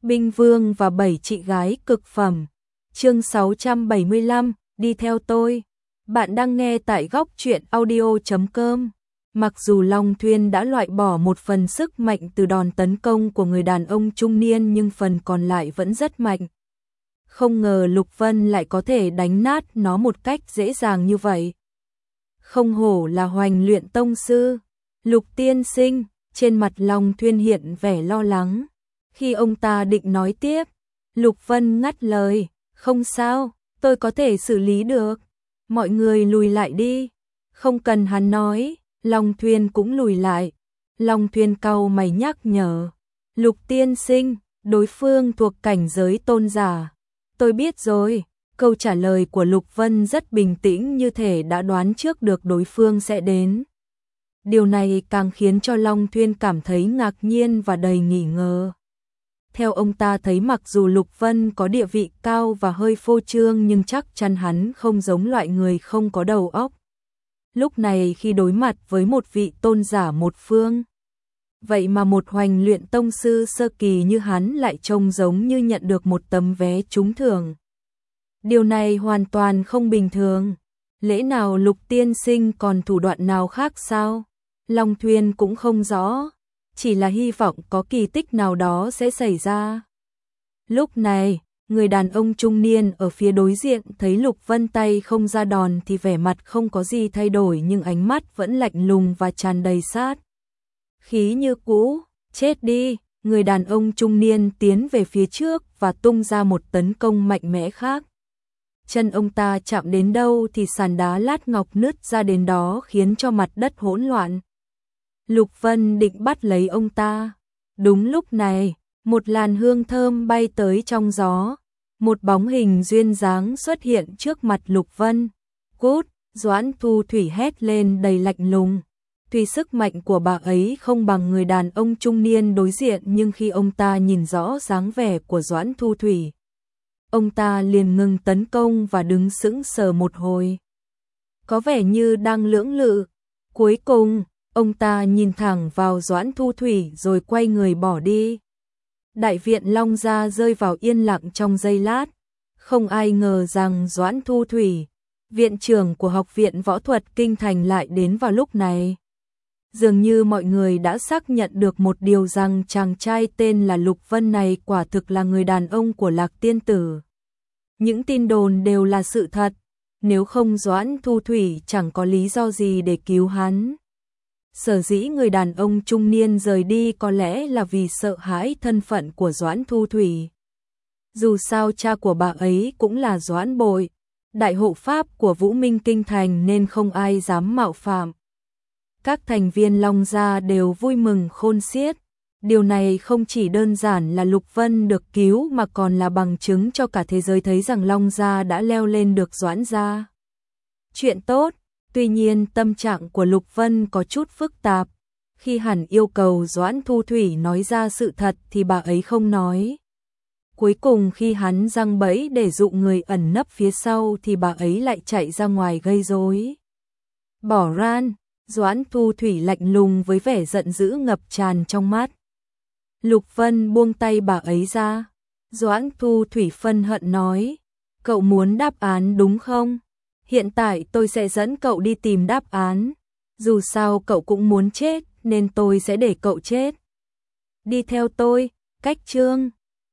Binh Vương và 7 chị gái cực phẩm. Chương 675, đi theo tôi. Bạn đang nghe tại góc truyện audio.com. Mặc dù Long Thuyên đã loại bỏ một phần sức mạnh từ đòn tấn công của người đàn ông trung niên nhưng phần còn lại vẫn rất mạnh. Không ngờ Lục Vân lại có thể đánh nát nó một cách dễ dàng như vậy. Không hổ là Hoành Luyện tông sư. Lục tiên sinh, trên mặt Long Thuyên hiện vẻ lo lắng. Khi ông ta định nói tiếp, Lục Vân ngắt lời, không sao, tôi có thể xử lý được. Mọi người lùi lại đi. Không cần hắn nói, Long Thuyên cũng lùi lại. Long Thuyên cau mày nhắc nhở, Lục tiên sinh, đối phương thuộc cảnh giới tôn giả. Tôi biết rồi. Câu trả lời của Lục Vân rất bình tĩnh, như thể đã đoán trước được đối phương sẽ đến. Điều này càng khiến cho Long Thuyên cảm thấy ngạc nhiên và đầy nghi ngờ. Theo ông ta thấy, mặc dù Lục Vân có địa vị cao và hơi phô trương nhưng chắc chắn hắn không giống loại người không có đầu óc. Lúc này khi đối mặt với một vị tôn giả một phương, vậy mà một Hoành Luyện tông sư sơ kỳ như hắn lại trông giống như nhận được một tấm vé trúng thưởng. Điều này hoàn toàn không bình thường. Lẽ nào Lục tiên sinh còn thủ đoạn nào khác sao? Long Thuyên cũng không rõ, chỉ là hy vọng có kỳ tích nào đó sẽ xảy ra. Lúc này, người đàn ông trung niên ở phía đối diện thấy Lục Vân tay không ra đòn thì vẻ mặt không có gì thay đổi, nhưng ánh mắt vẫn lạnh lùng và tràn đầy sát khí như cũ. Chết đi! Người đàn ông trung niên tiến về phía trước và tung ra một tấn công mạnh mẽ khác. Chân ông ta chạm đến đâu thì sàn đá lát ngọc nứt ra đến đó, khiến cho mặt đất hỗn loạn. Lục Vân định bắt lấy ông ta. Đúng lúc này, một làn hương thơm bay tới trong gió. Một bóng hình duyên dáng xuất hiện trước mặt Lục Vân. Cút! Doãn Thu Thủy hét lên đầy lạnh lùng. Tuy sức mạnh của bà ấy không bằng người đàn ông trung niên đối diện, nhưng khi ông ta nhìn rõ dáng vẻ của Doãn Thu Thủy, ông ta liền ngừng tấn công và đứng sững sờ một hồi, có vẻ như đang lưỡng lự. Cuối cùng, ông ta nhìn thẳng vào Doãn Thu Thủy rồi quay người bỏ đi. Đại viện Long gia rơi vào yên lặng trong giây lát. Không ai ngờ rằng Doãn Thu Thủy, viện trưởng của Học viện Võ thuật Kinh Thành, lại đến vào lúc này. Dường như mọi người đã xác nhận được một điều, rằng chàng trai tên là Lục Vân này quả thực là người đàn ông của Lạc Tiên Tử. Những tin đồn đều là sự thật, nếu không Doãn Thu Thủy chẳng có lý do gì để cứu hắn. Sở dĩ người đàn ông trung niên rời đi có lẽ là vì sợ hãi thân phận của Doãn Thu Thủy. Dù sao cha của bà ấy cũng là Doãn Bội, đại hộ pháp của Vũ Minh Kinh Thành, nên không ai dám mạo phạm. Các thành viên Long gia đều vui mừng khôn xiết. Điều này không chỉ đơn giản là Lục Vân được cứu mà còn là bằng chứng cho cả thế giới thấy rằng Long gia đã leo lên được Doãn gia. Chuyện tốt. Tuy nhiên tâm trạng của Lục Vân có chút phức tạp. Khi hẳn yêu cầu Doãn Thu Thủy nói ra sự thật thì bà ấy không nói. Cuối cùng khi hắn giăng bẫy để dụ người ẩn nấp phía sau thì bà ấy lại chạy ra ngoài gây rối. Bỏ ran! Doãn Thu Thủy lạnh lùng với vẻ giận dữ ngập tràn trong mắt. Lục Vân buông tay bà ấy ra. Doãn Thu Thủy phân hận nói, cậu muốn đáp án đúng không? Hiện tại tôi sẽ dẫn cậu đi tìm đáp án. Dù sao cậu cũng muốn chết nên tôi sẽ để cậu chết. Đi theo tôi. Cách chương